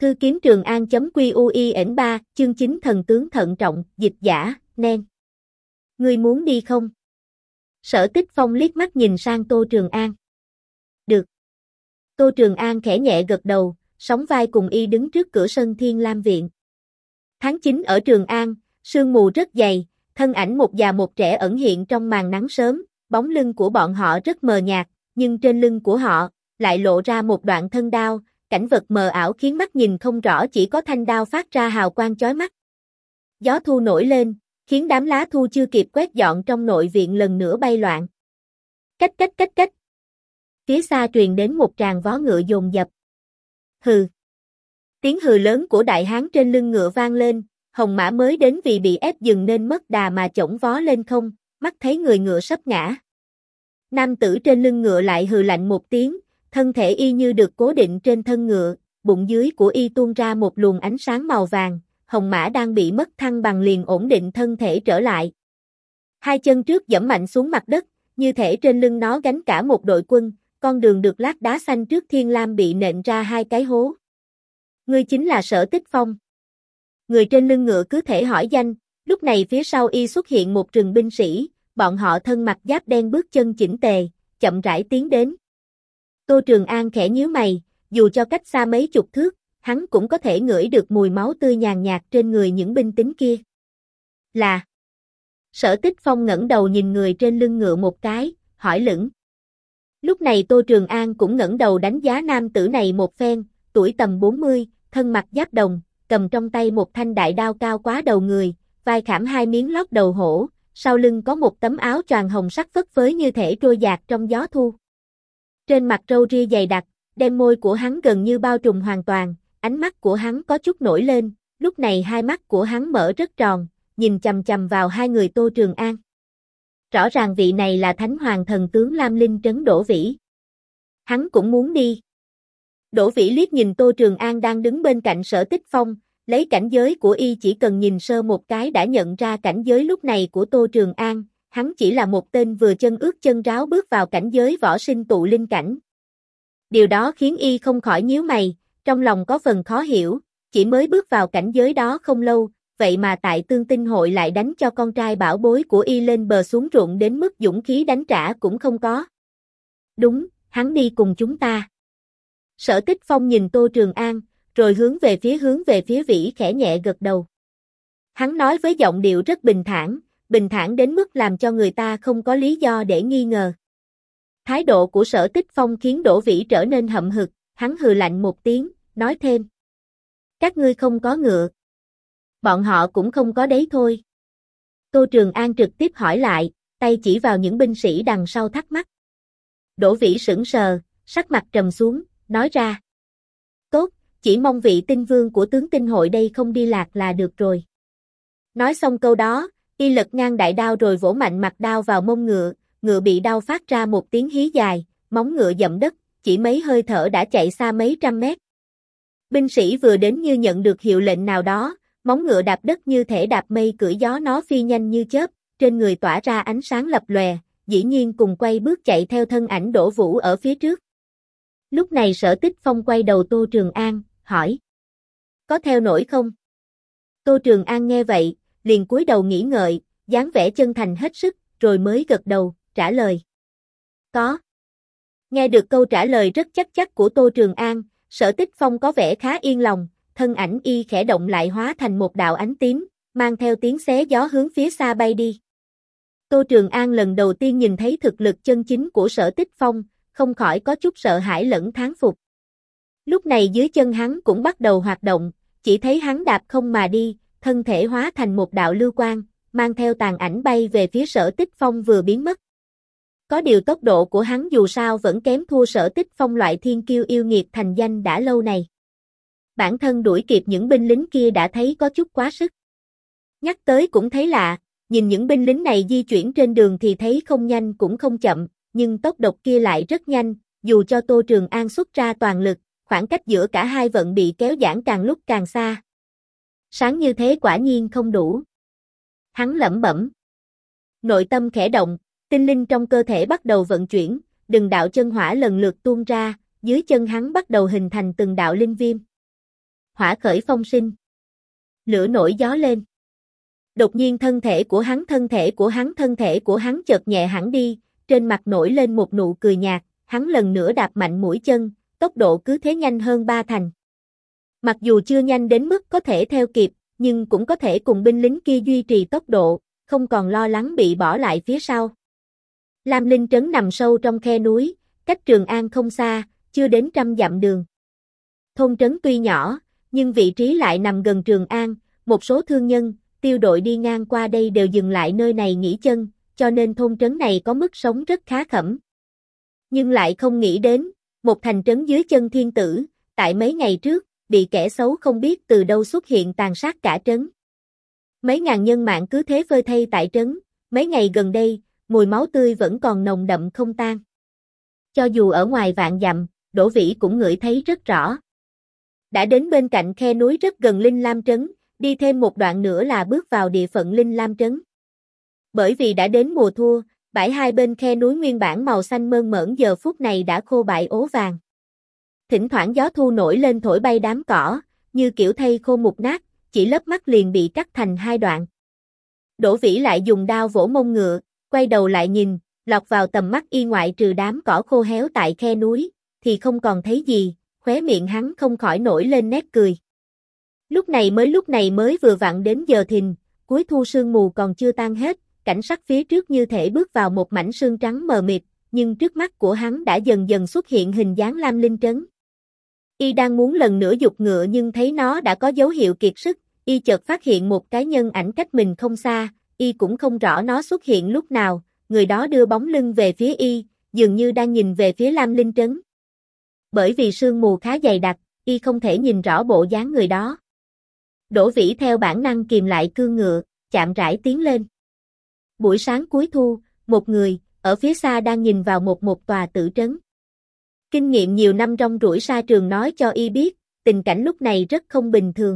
Thư kiếm Trường An.QUIN3, chương 9 thần tướng thận trọng, dịch giả, nen. Ngươi muốn đi không? Sở Tích Phong liếc mắt nhìn sang Tô Trường An. Được. Tô Trường An khẽ nhẹ gật đầu, sóng vai cùng y đứng trước cửa sân Thiên Lam Viện. Tháng 9 ở Trường An, sương mù rất dày, thân ảnh một già một trẻ ẩn hiện trong màn nắng sớm, bóng lưng của bọn họ rất mờ nhạt, nhưng trên lưng của họ lại lộ ra một đoạn thân đao. Cảnh vật mờ ảo khiến mắt nhìn không rõ, chỉ có thanh đao phát ra hào quang chói mắt. Gió thu nổi lên, khiến đám lá thu chưa kịp quét dọn trong nội viện lần nữa bay loạn. Cách cách cách cách. Phía xa truyền đến một tràng vó ngựa dồn dập. Hừ. Tiếng hừ lớn của đại hán trên lưng ngựa vang lên, hồng mã mới đến vì bị ép dừng nên mất đà mà chổng vó lên không, mắt thấy người ngựa sắp ngã. Nam tử trên lưng ngựa lại hừ lạnh một tiếng. Thân thể y như được cố định trên thân ngựa, bụng dưới của y tuôn ra một luồng ánh sáng màu vàng, hồng mã đang bị mất thăng bằng liền ổn định thân thể trở lại. Hai chân trước giẫm mạnh xuống mặt đất, như thể trên lưng nó gánh cả một đội quân, con đường được lát đá xanh trước Thiên Lam bị nện ra hai cái hố. Ngươi chính là Sở Tích Phong. Người trên lưng ngựa cứ thể hỏi danh, lúc này phía sau y xuất hiện một rừng binh sĩ, bọn họ thân mặc giáp đen bước chân chỉnh tề, chậm rãi tiến đến. Tô Trường An khẽ nhíu mày, dù cho cách xa mấy chục thước, hắn cũng có thể ngửi được mùi máu tươi nhàn nhạt trên người những binh lính kia. Là. Sở Tích Phong ngẩng đầu nhìn người trên lưng ngựa một cái, hỏi lửng. Lúc này Tô Trường An cũng ngẩng đầu đánh giá nam tử này một phen, tuổi tầm 40, thân mặc giáp đồng, cầm trong tay một thanh đại đao cao quá đầu người, vai khảm hai miếng lót đầu hổ, sau lưng có một tấm áo choàng hồng sắc phất phới như thể trôi dạt trong gió thu. Trên mặt râu ria dày đặc, đen môi của hắn gần như bao trùm hoàn toàn, ánh mắt của hắn có chút nổi lên, lúc này hai mắt của hắn mở rất tròn, nhìn chằm chằm vào hai người Tô Trường An. Rõ ràng vị này là Thánh Hoàng thần tướng Lam Linh Trấn Đỗ Vĩ. Hắn cũng muốn đi. Đỗ Vĩ liếc nhìn Tô Trường An đang đứng bên cạnh Sở Tích Phong, lấy cảnh giới của y chỉ cần nhìn sơ một cái đã nhận ra cảnh giới lúc này của Tô Trường An. Hắn chỉ là một tên vừa chân ướt chân ráo bước vào cảnh giới võ sinh tụ linh cảnh. Điều đó khiến y không khỏi nhíu mày, trong lòng có phần khó hiểu, chỉ mới bước vào cảnh giới đó không lâu, vậy mà tại Tương Tinh hội lại đánh cho con trai bảo bối của y lên bờ xuống ruộng đến mức dũng khí đánh trả cũng không có. Đúng, hắn đi cùng chúng ta. Sở Tích Phong nhìn Tô Trường An, rồi hướng về phía Vĩ khẽ nhẹ gật đầu. Hắn nói với giọng điệu rất bình thản đến mức làm cho người ta không có lý do để nghi ngờ. Thái độ của Sở Tích Phong khiến Đỗ Vĩ trở nên hậm hực, hắn hừ lạnh một tiếng, nói thêm. Các ngươi không có ngựa. Bọn họ cũng không có đấy thôi. Tô Trường An trực tiếp hỏi lại, tay chỉ vào những binh sĩ đằng sau thắc mắc. Đỗ Vĩ sững sờ, sắc mặt trầm xuống, nói ra. Tốt, chỉ mong vị tinh vương của tướng tinh hội đây không đi lạc là được rồi. Nói xong câu đó, y lật ngang đại đao rồi vỗ mạnh mặt đao vào mông ngựa, ngựa bị đau phát ra một tiếng hí dài, móng ngựa dậm đất, chỉ mấy hơi thở đã chạy xa mấy trăm mét. Binh sĩ vừa đến như nhận được hiệu lệnh nào đó, móng ngựa đạp đất như thể đạp mây cưỡi gió, nó phi nhanh như chớp, trên người tỏa ra ánh sáng lập lòe, dĩ nhiên cùng quay bước chạy theo thân ảnh Đỗ Vũ ở phía trước. Lúc này Sở Tích Phong quay đầu Tô Trường An, hỏi. Có theo nổi không? Tô Trường An nghe vậy, liền cúi đầu nghĩ ngợi, dáng vẻ chân thành hết sức, rồi mới gật đầu, trả lời. Có. Nghe được câu trả lời rất chắc của Tô Trường An, Sở Tích Phong có vẻ khá yên lòng, thân ảnh y khẽ động lại hóa thành một đạo ánh tím, mang theo tiếng xé gió hướng phía xa bay đi. Tô Trường An lần đầu tiên nhìn thấy thực lực chân chính của Sở Tích Phong, không khỏi có chút sợ hãi lẫn thán phục. Lúc này dưới chân hắn cũng bắt đầu hoạt động, chỉ thấy hắn đạp không mà đi, thân thể hóa thành một đạo lưu quang, mang theo tàn ảnh bay về phía Sở Tích Phong vừa biến mất. Có điều tốc độ của hắn dù sao vẫn kém thua Sở Tích Phong loại thiên kiêu yêu nghiệt thành danh đã lâu này. Bản thân đuổi kịp những binh lính kia đã thấy có chút quá sức. Nhắc tới cũng thấy lạ, nhìn những binh lính này di chuyển trên đường thì thấy không nhanh cũng không chậm, nhưng tốc độ kia lại rất nhanh, dù cho Tô Trường An xuất ra toàn lực, khoảng cách giữa cả hai vận bị kéo giãn càng lúc càng xa. Sáng như thế quả nhiên không đủ. Hắn lẩm bẩm. Nội tâm khẽ động, tinh linh trong cơ thể bắt đầu vận chuyển, từng đạo chân hỏa lần lượt tuôn ra, dưới chân hắn bắt đầu hình thành từng đạo linh viêm. hỏa khởi phong sinh. Lửa nổi gió lên. Đột nhiên thân thể của hắn chợt nhẹ hẳn đi, trên mặt nổi lên một nụ cười nhạt, hắn lần nữa đạp mạnh mũi chân, tốc độ cứ thế nhanh hơn 3 thành. Mặc dù chưa nhanh đến mức có thể theo kịp, nhưng cũng có thể cùng binh lính kia duy trì tốc độ, không còn lo lắng bị bỏ lại phía sau. Lam Linh trấn nằm sâu trong khe núi, cách Trường An không xa, chưa đến 100 dặm đường. Thôn trấn tuy nhỏ, nhưng vị trí lại nằm gần Trường An, một số thương nhân, tiêu đội đi ngang qua đây đều dừng lại nơi này nghỉ chân, cho nên thôn trấn này có mức sống rất khá khẩm. Nhưng lại không nghĩ đến, một thành trấn dưới chân thiên tử, tại mấy ngày trước, bị kẻ xấu không biết từ đâu xuất hiện tàn sát cả trấn. Mấy ngàn nhân mạng cứ thế phơi thây tại trấn, mấy ngày gần đây, mùi máu tươi vẫn còn nồng đậm không tan. Cho dù ở ngoài vạn dặm, Đỗ Vĩ cũng ngửi thấy rất rõ. Đã đến bên cạnh khe núi rất gần Linh Lam trấn, đi thêm một đoạn nữa là bước vào địa phận Linh Lam trấn. Bởi vì đã đến mùa thu, bãi hai bên khe núi nguyên bản màu xanh mơn mởn giờ phút này đã khô bại ố vàng. Thỉnh thoảng gió thu nổi lên thổi bay đám cỏ, như kiểu thây khô mục nát, chỉ lấp mắt liền bị cắt thành hai đoạn. Đỗ Vĩ lại dùng đao vỗ mông ngựa, quay đầu lại nhìn, lọt vào tầm mắt y ngoại trừ đám cỏ khô héo tại khe núi, thì không còn thấy gì, khóe miệng hắn không khỏi nổi lên nét cười. Lúc này mới vừa vặn đến giờ thìn, cuối thu sương mù còn chưa tan hết, cảnh sắc phía trước như thể bước vào một mảnh sương trắng mờ mịt, nhưng trước mắt của hắn đã dần dần xuất hiện hình dáng Lam Linh trấn. Y đang muốn lần nữa giục ngựa nhưng thấy nó đã có dấu hiệu kiệt sức, y chợt phát hiện một cái nhân ảnh cách mình không xa, y cũng không rõ nó xuất hiện lúc nào, người đó đưa bóng lưng về phía y, dường như đang nhìn về phía Lam Linh trấn. Bởi vì sương mù khá dày đặc, y không thể nhìn rõ bộ dáng người đó. Đỗ Vĩ theo bản năng kìm lại cương ngựa, chạm rãi tiến lên. Buổi sáng cuối thu, một người, ở phía xa đang nhìn vào một tòa tử trấn. Kinh nghiệm nhiều năm rong ruổi sa trường nói cho y biết, tình cảnh lúc này rất không bình thường.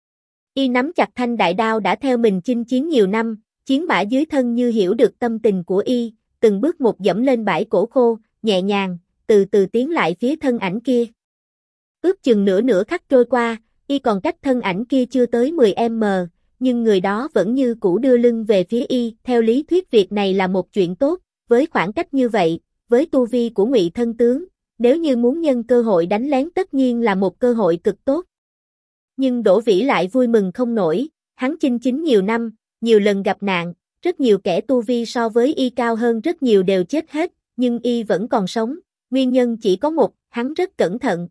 Y nắm chặt thanh đại đao đã theo mình chinh chiến nhiều năm, chiến mã dưới thân như hiểu được tâm tình của y, từng bước một dẫm lên bãi cổ khô, nhẹ nhàng, từ từ tiến lại phía thân ảnh kia. Ước chừng nửa khắc trôi qua, y còn cách thân ảnh kia chưa tới 10m, nhưng người đó vẫn như cũ đưa lưng về phía y, theo lý thuyết việc này là một chuyện tốt, với khoảng cách như vậy, với tu vi của Ngụy thân tướng, nếu như muốn nhân cơ hội đánh lén tất nhiên là một cơ hội cực tốt. Nhưng Đỗ Vĩ lại vui mừng không nổi, hắn chinh chiến nhiều năm, nhiều lần gặp nạn, rất nhiều kẻ tu vi so với y cao hơn rất nhiều đều chết hết, nhưng y vẫn còn sống, nguyên nhân chỉ có một, hắn rất cẩn thận.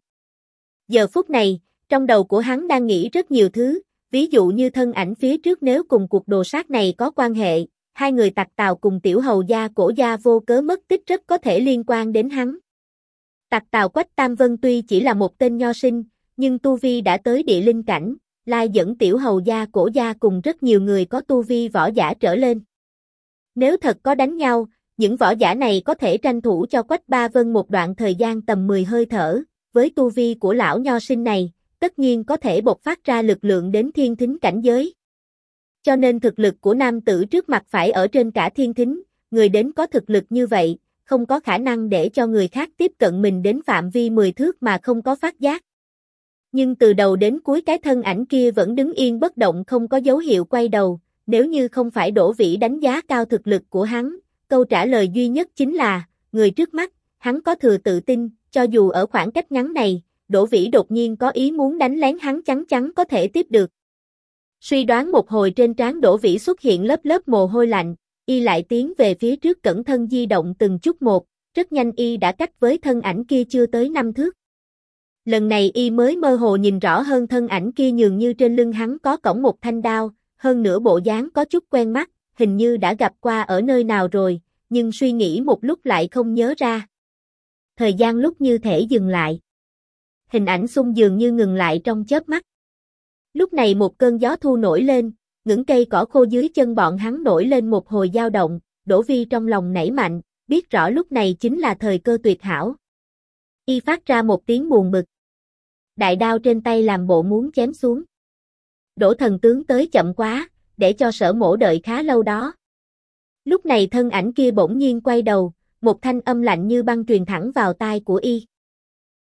Giờ phút này, trong đầu của hắn đang nghĩ rất nhiều thứ, ví dụ như thân ảnh phía trước nếu cùng cuộc đồ sát này có quan hệ, hai người Tặc Tào cùng tiểu hầu gia Cổ gia vô cớ mất tích rất có thể liên quan đến hắn. Tặc Tào Quách Tam Vân tuy chỉ là một tên nho sinh, nhưng tu vi đã tới địa linh cảnh, lai dẫn tiểu hầu gia Cổ gia cùng rất nhiều người có tu vi võ giả trở lên. Nếu thật có đánh nhau, những võ giả này có thể tranh thủ cho Quách Ba Vân một đoạn thời gian tầm 10 hơi thở, với tu vi của lão nho sinh này, tất nhiên có thể bộc phát ra lực lượng đến thiên thính cảnh giới. Cho nên thực lực của nam tử trước mặt phải ở trên cả thiên thính, người đến có thực lực như vậy, không có khả năng để cho người khác tiếp cận mình đến phạm vi 10 thước mà không có phát giác. Nhưng từ đầu đến cuối cái thân ảnh kia vẫn đứng yên bất động không có dấu hiệu quay đầu, nếu như không phải Đỗ Vĩ đánh giá cao thực lực của hắn, câu trả lời duy nhất chính là, người trước mắt, hắn có thừa tự tin, cho dù ở khoảng cách ngắn này, Đỗ Vĩ đột nhiên có ý muốn đánh lén hắn chắn chắn có thể tiếp được. Suy đoán một hồi trên trán Đỗ Vĩ xuất hiện lớp lớp mồ hôi lạnh, y lại tiến về phía trước cẩn thân di động từng chút một, rất nhanh y đã cách với thân ảnh kia chưa tới 5 thước. Lần này y mới mơ hồ nhìn rõ hơn thân ảnh kia nhường như trên lưng hắn có cõng một thanh đao, hơn nữa bộ dáng có chút quen mắt, hình như đã gặp qua ở nơi nào rồi, nhưng suy nghĩ một lúc lại không nhớ ra. Thời gian lúc như thể dừng lại. Hình ảnh xung dường như ngừng lại trong chớp mắt. Lúc này một cơn gió thu nổi lên, những cây cỏ khô dưới chân bọn hắn nổi lên một hồi dao động, Đỗ Vi trong lòng nảy mạnh, biết rõ lúc này chính là thời cơ tuyệt hảo. Y phát ra một tiếng buồn bực. Đại đao trên tay làm bộ muốn chém xuống. Đỗ thần tướng tới chậm quá, để cho Sở Mỗ đợi khá lâu đó. Lúc này thân ảnh kia bỗng nhiên quay đầu, một thanh âm lạnh như băng truyền thẳng vào tai của y.